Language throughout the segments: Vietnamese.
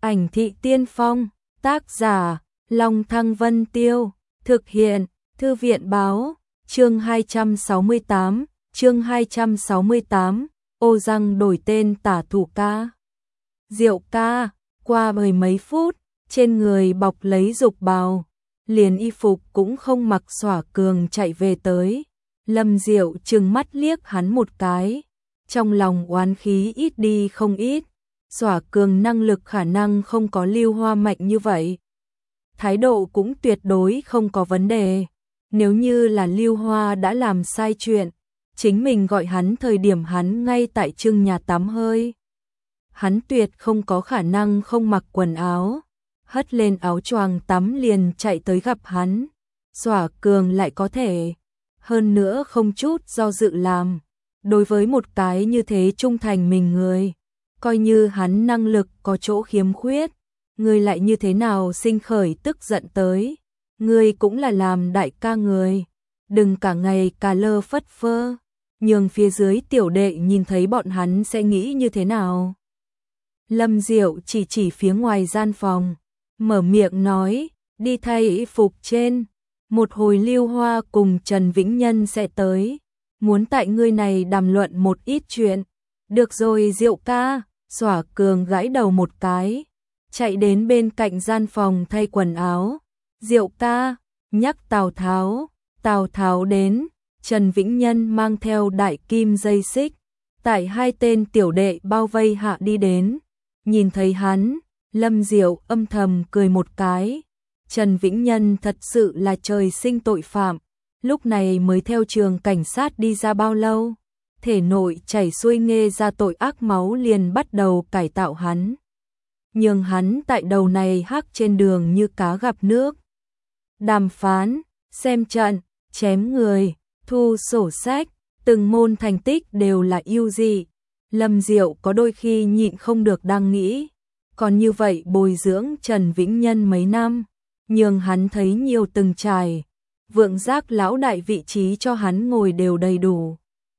Ảnh thị tiên phong, tác giả, Long Thăng Vân Tiêu, thực hiện, Thư viện báo, chương 268, Ô Răng đổi tên tả thủ ca. Diệu ca, qua mười mấy phút, trên người bọc lấy dục bào, liền y phục cũng không mặc Xỏa Cường chạy về tới. Lâm Diệu trừng mắt liếc hắn một cái, trong lòng oán khí ít đi không ít. Xỏa Cường năng lực khả năng không có Lưu Hoa mạnh như vậy. Thái độ cũng tuyệt đối không có vấn đề. Nếu như là Lưu Hoa đã làm sai chuyện, chính mình gọi hắn thời điểm hắn ngay tại trưng nhà tắm hơi. Hắn tuyệt không có khả năng không mặc quần áo, hất lên áo choàng tắm liền chạy tới gặp hắn. Xỏa Cường lại có thể, hơn nữa không chút do dự làm. Đối với một cái như thế trung thành mình người, coi như hắn năng lực có chỗ khiếm khuyết, người lại như thế nào sinh khởi tức giận tới. Người cũng là làm đại ca người, đừng cả ngày cà lơ phất phơ, nhường phía dưới tiểu đệ nhìn thấy bọn hắn sẽ nghĩ như thế nào. Lâm Diệu chỉ phía ngoài gian phòng, mở miệng nói, đi thay y phục trên, một hồi Lưu Hoa cùng Trần Vĩnh Nhân sẽ tới, muốn tại ngươi này đàm luận một ít chuyện. Được rồi Diệu ca. Xỏa Cường gãi đầu một cái, chạy đến bên cạnh gian phòng thay quần áo. Diệu ca, nhắc Tào Tháo đến. Trần Vĩnh Nhân mang theo đại kim dây xích, tại hai tên tiểu đệ bao vây hạ đi đến. Nhìn thấy hắn, Lâm Diệu âm thầm cười một cái. Trần Vĩnh Nhân thật sự là trời sinh tội phạm, lúc này mới theo trường cảnh sát đi ra bao lâu, thể nội chảy xuôi nghê ra tội ác máu liền bắt đầu cải tạo hắn. Nhưng hắn tại đầu này hắc trên đường như cá gặp nước. Đàm phán, xem trận, chém người, thu sổ sách, từng môn thành tích đều là ưu dị. Lâm Diệu có đôi khi nhịn không được đang nghĩ, còn như vậy bồi dưỡng Trần Vĩnh Nhân mấy năm, nhưng hắn thấy nhiều từng trải, vượng giác lão đại vị trí cho hắn ngồi đều đầy đủ.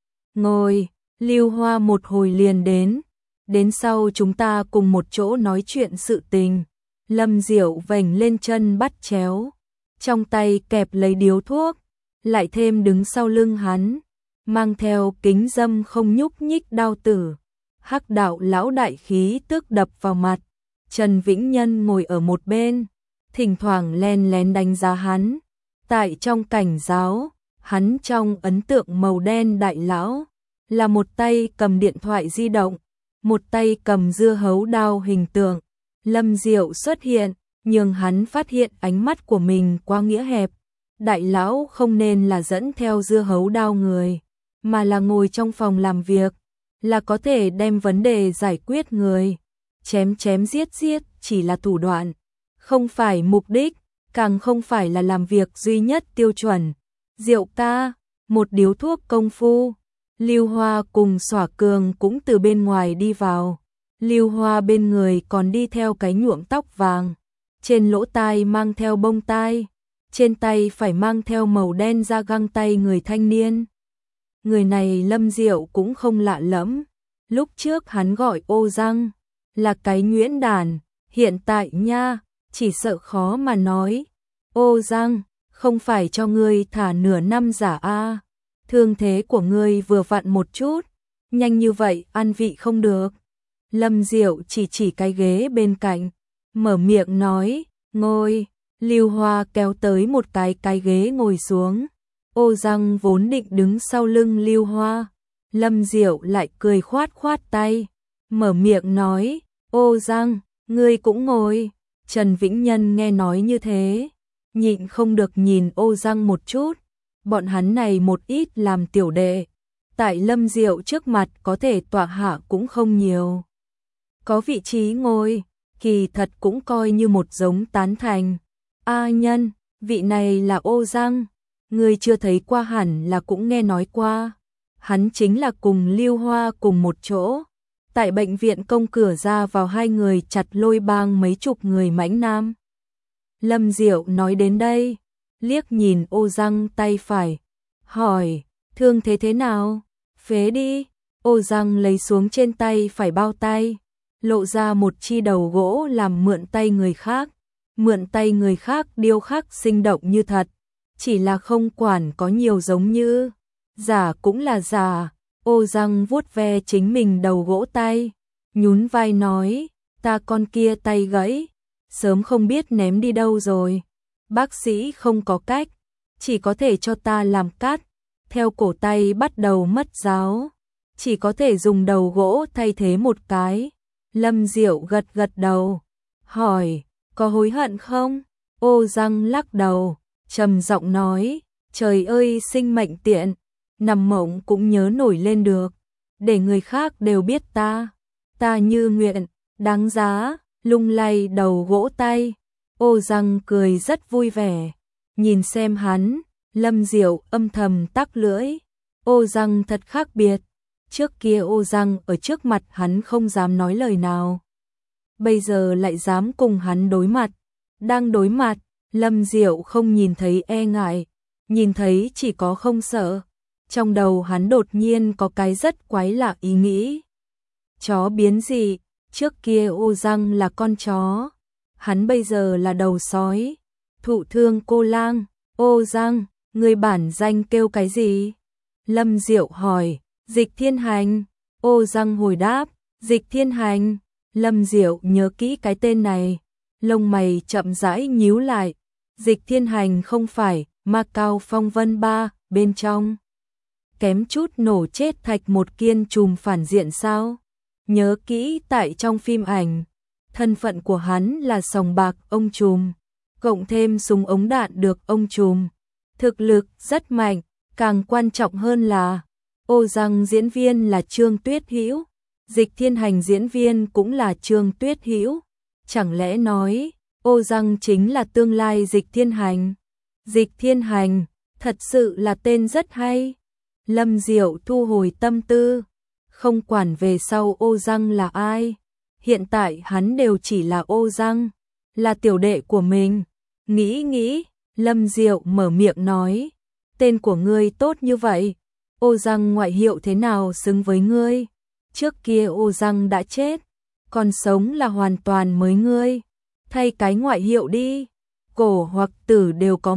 Ngồi, Lưu Hoa một hồi liền đến sau chúng ta cùng một chỗ nói chuyện sự tình. Lâm Diệu vểnh lên chân bắt chéo, trong tay kẹp lấy điếu thuốc, lại thêm đứng sau lưng hắn, mang theo kính dâm không nhúc nhích đao tử. Hắc đạo lão đại khí tức đập vào mặt. Trần Vĩnh Nhân ngồi ở một bên, thỉnh thoảng len lén đánh giá hắn. Tại trong cảnh giáo, hắn trong ấn tượng màu đen đại lão, là một tay cầm điện thoại di động, một tay cầm dưa hấu đao hình tượng. Lâm Diệu xuất hiện, nhưng hắn phát hiện ánh mắt của mình quá nghĩa hẹp. Đại lão không nên là dẫn theo dưa hấu đao người, mà là ngồi trong phòng làm việc, là có thể đem vấn đề giải quyết người. Chém giết chỉ là thủ đoạn, không phải mục đích, càng không phải là làm việc duy nhất tiêu chuẩn. Diệu ca, một điếu thuốc công phu. Lưu Hoa cùng Xỏa Cường cũng từ bên ngoài đi vào. Lưu Hoa bên người còn đi theo cái nhuộm tóc vàng, trên lỗ tai mang theo bông tai, trên tay phải mang theo màu đen da găng tay người thanh niên. Người này Lâm Diệu cũng không lạ lẫm, lúc trước hắn gọi Ô Răng là cái nhuyễn đản, hiện tại nha, chỉ sợ khó mà nói. Ô Răng, không phải cho ngươi thả nửa năm giả a? Thương thế của ngươi vừa vặn một chút, nhanh như vậy ăn vị không được. Lâm Diệu chỉ cái ghế bên cạnh, mở miệng nói, ngồi. Lưu Hoa kéo tới một cái ghế ngồi xuống. Ô Răng vốn định đứng sau lưng Lưu Hoa, Lâm Diệu lại cười khoát tay, mở miệng nói, Ô Răng, ngươi cũng ngồi. Trần Vĩnh Nhân nghe nói như thế, nhịn không được nhìn Ô Răng một chút. Bọn hắn này một ít làm tiểu đệ, tại Lâm Diệu trước mặt có thể tọa hạ cũng không nhiều. Có vị trí ngồi, kỳ thật cũng coi như một giống tán thành. A Nhân, vị này là Ô Răng, người chưa thấy qua hẳn là cũng nghe nói qua. Hắn chính là cùng Lưu Hoa cùng một chỗ, tại bệnh viện công cửa ra vào hai người chặt lôi bang mấy chục người mãnh nam. Lâm Diệu nói đến đây, liếc nhìn Ô Răng tay phải, hỏi, thương thế thế nào? Phế đi. Ô Răng lấy xuống trên tay phải bao tay, lộ ra một chi đầu gỗ làm mượn tay người khác. Mượn tay người khác điêu khắc sinh động như thật, chỉ là không quản có nhiều giống như, giả cũng là giả. Ô Giang vuốt ve chính mình đầu gỗ tay, nhún vai nói, ta con kia tay gãy, sớm không biết ném đi đâu rồi. Bác sĩ không có cách, chỉ có thể cho ta làm cắt, theo cổ tay bắt đầu mất giáo, chỉ có thể dùng đầu gỗ thay thế một cái. Lâm Diệu gật gật đầu, hỏi, có hối hận không? Ô Giang lắc đầu, trầm giọng nói, trời ơi sinh mệnh tiện, nằm mộng cũng nhớ nổi lên được, để người khác đều biết ta như nguyện, đáng giá. Lung lay đầu gỗ tay, Ô Giang cười rất vui vẻ, nhìn xem hắn. Lâm Diệu âm thầm tắc lưỡi, Ô Giang thật khác biệt, trước kia Ô Giang ở trước mặt hắn không dám nói lời nào, bây giờ lại dám cùng hắn đối mặt. Đang đối mặt, Lâm Diệu không nhìn thấy e ngại, nhìn thấy chỉ có không sợ. Trong đầu hắn đột nhiên có cái rất quái lạ ý nghĩ. Chó biến dị, trước kia Ô Giang là con chó, hắn bây giờ là đầu sói. Thụ thương cô lang, Ô Giang, người bản danh kêu cái gì? Lâm Diệu hỏi. Dịch Thiên Hành. Ô Giang hồi đáp, Dịch Thiên Hành. Lâm Diệu nhớ kỹ cái tên này, lông mày chậm rãi nhíu lại. Dịch Thiên Hành không phải Ma Cao Phong Vân 3 bên trong kém chút nổ chết Thạch Một Kiên trùm phản diện sao? Nhớ kỹ, tại trong phim ảnh, thân phận của hắn là sòng bạc ông trùm, cộng thêm súng ống đạn được ông trùm, thực lực rất mạnh. Càng quan trọng hơn là Ô Giang diễn viên là Trương Tuyết Hữu, Dịch Thiên Hành diễn viên cũng là Trương Tuyết Hữu. Chẳng lẽ nói Ô Giang chính là tương lai Dịch Thiên Hành? Dịch Thiên Hành thật sự là tên rất hay. Lâm Diệu thu hồi tâm tư, không quản về sau Ô Giang là ai, hiện tại hắn đều chỉ là Ô Giang, là tiểu đệ của mình. Nghĩ, Lâm Diệu mở miệng nói, tên của ngươi tốt như vậy, Ô Giang ngoại hiệu thế nào xứng với ngươi? Trước kia Ô Giang đã chết, còn sống là hoàn toàn mới ngươi, thay cái ngoại hiệu đi. Cổ hoặc Tử đều có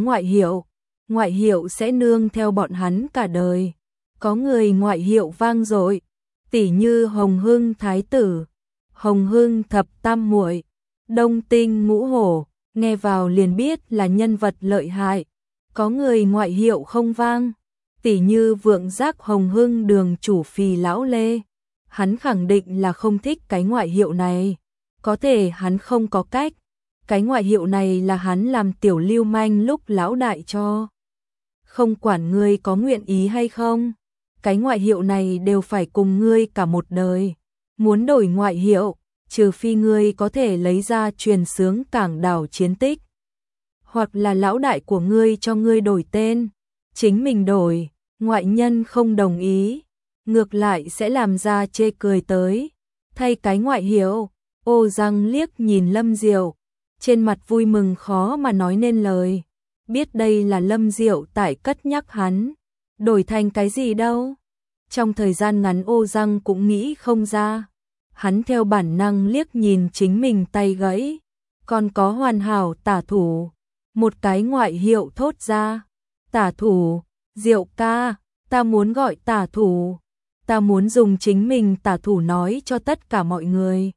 ngoại hiệu sẽ nương theo bọn hắn cả đời. Có người ngoại hiệu vang dội, tỉ như Hồng Hưng Thái Tử, Hồng Hưng Thập Tam Muội, Đông Tinh Ngũ Hổ, nghe vào liền biết là nhân vật lợi hại. Có người ngoại hiệu không vang, tỉ như Vượng Giác Hồng Hưng Đường Chủ Phì Lão Lê, hắn khẳng định là không thích cái ngoại hiệu này, có thể hắn không có cách. Cái ngoại hiệu này là hắn làm tiểu lưu manh lúc lão đại cho. Không quản ngươi có nguyện ý hay không, cái ngoại hiệu này đều phải cùng ngươi cả một đời. Muốn đổi ngoại hiệu, trừ phi ngươi có thể lấy ra truyền xướng Cảng Đảo chiến tích, hoặc là lão đại của ngươi cho ngươi đổi tên. Chính mình đổi, ngoại nhân không đồng ý, ngược lại sẽ làm ra chê cười tới. Thay cái ngoại hiệu, Ô Giang liếc nhìn Lâm Diệu, trên mặt vui mừng khó mà nói nên lời. Biết đây là Lâm Diệu tại cất nhắc hắn, đổi thành cái gì đâu. Trong thời gian ngắn Ô Giang cũng nghĩ không ra. Hắn theo bản năng liếc nhìn chính mình tay gãy, còn có hoàn hảo tả thủ. Một cái ngoại hiệu thốt ra, tả thủ, Diệu ca, ta muốn gọi tả thủ. Ta muốn dùng chính mình tả thủ nói cho tất cả mọi người.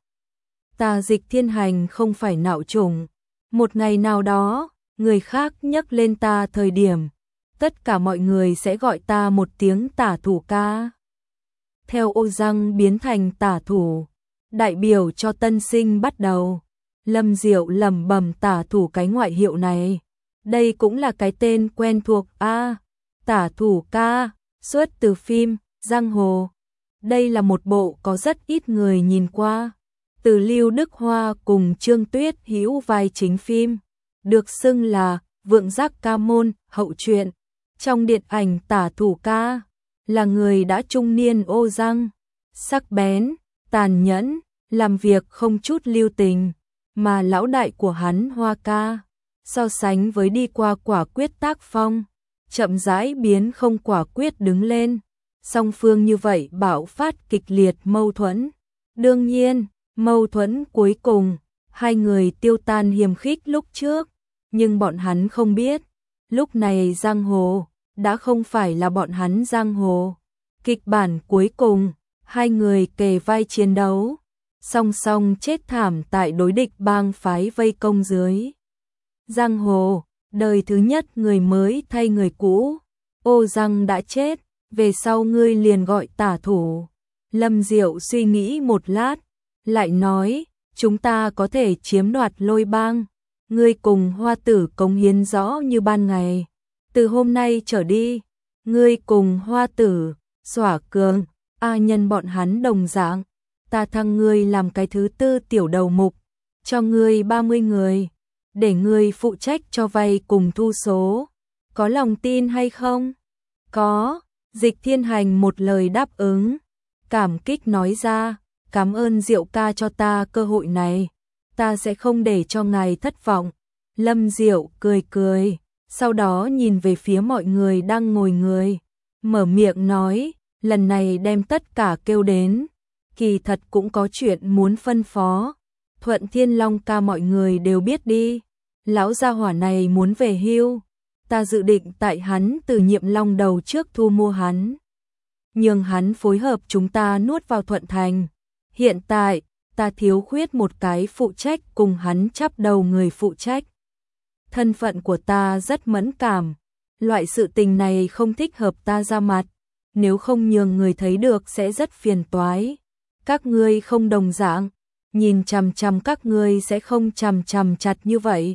Ta Dịch Thiên Hành không phải nạo trùng. Một ngày nào đó, người khác nhắc lên ta thời điểm, tất cả mọi người sẽ gọi ta một tiếng tả thủ ca. Theo Ô Giang biến thành tả thủ, đại biểu cho tân sinh bắt đầu. Lâm Diệu lẩm bẩm tả thủ cái ngoại hiệu này. Đây cũng là cái tên quen thuộc a, tả thủ ca, xuất từ phim Giang Hồ. Đây là một bộ có rất ít người nhìn qua. Từ Lưu Đức Hoa cùng Trương Tuyết Hữu vai chính phim, được xưng là Vượng Giác ca môn hậu truyện. Trong điện ảnh tả thủ ca là người đã trung niên Ô Giang, sắc bén, tàn nhẫn, làm việc không chút lưu tình, mà lão đại của hắn Hoa ca so sánh với đi qua quả quyết tác phong, chậm rãi biến không quả quyết đứng lên. Song phương như vậy bạo phát kịch liệt mâu thuẫn. Đương nhiên, Mâu thuẫn cuối cùng, hai người tiêu tan hiềm khích lúc trước, nhưng bọn hắn không biết, lúc này giang hồ đã không phải là bọn hắn giang hồ. Kịch bản cuối cùng, hai người kề vai chiến đấu, song song chết thảm tại đối địch bang phái vây công dưới. Giang hồ, đời thứ nhất người mới thay người cũ, Ô Giang đã chết, về sau ngươi liền gọi tả thủ. Lâm Diệu suy nghĩ một lát, lại nói, chúng ta có thể chiếm đoạt Lôi Bang, ngươi cùng Hoa Tử cống hiến rõ như ban ngày. Từ hôm nay trở đi, ngươi cùng Hoa Tử, Xỏa Cường, A Nhân bọn hắn đồng dạng, ta thăng ngươi làm cái thứ tư tiểu đầu mục, cho ngươi 30 người, để ngươi phụ trách cho vay cùng thu số. Có lòng tin hay không? Có. Dịch Thiên Hành một lời đáp ứng, cảm kích nói ra, cảm ơn Diệu ca cho ta cơ hội này, ta sẽ không để cho ngài thất vọng. Lâm Diệu cười cười, sau đó nhìn về phía mọi người đang ngồi người, mở miệng nói, lần này đem tất cả kêu đến, kỳ thật cũng có chuyện muốn phân phó. Thuận Thiên Long ca mọi người đều biết đi, lão gia hỏa này muốn về hưu, ta dự định tại hắn từ nhiệm long đầu trước thu mua hắn, nhưng hắn phối hợp chúng ta nuốt vào Thuận Thành. Hiện tại, ta thiếu khuyết một cái phụ trách cùng hắn chắp đầu người phụ trách. Thân phận của ta rất mẫn cảm, loại sự tình này không thích hợp ta ra mặt, nếu không nhường người thấy được sẽ rất phiền toái. Các ngươi không đồng dạng, nhìn chằm chằm các ngươi sẽ không chằm chằm chặt như vậy.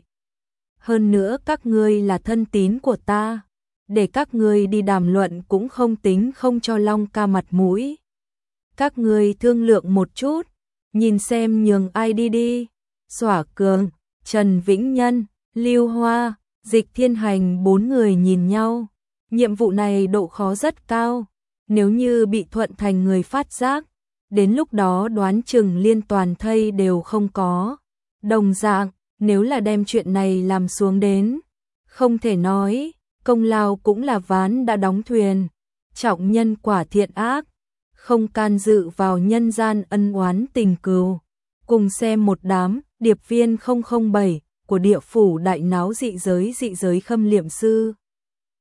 Hơn nữa các ngươi là thân tín của ta, để các ngươi đi đàm luận cũng không tính không cho Long ca mặt mũi. Các ngươi thương lượng một chút, nhìn xem nhường ai đi đi. Xỏa Cường, Trần Vĩnh Nhân, Lưu Hoa, Dịch Thiên Hành 4 người nhìn nhau. Nhiệm vụ này độ khó rất cao, nếu như bị Thuận Thành người phát giác, đến lúc đó đoán chừng liên toàn thây đều không có. Đồng dạng, nếu là đem chuyện này làm xuống đến, không thể nói, công lao cũng là ván đã đóng thuyền, trọng nhân quả thiện ác, không can dự vào nhân gian ân oán tình cừu. Cùng xem một đám điệp viên 007 của địa phủ đại náo dị giới khâm liệm sư.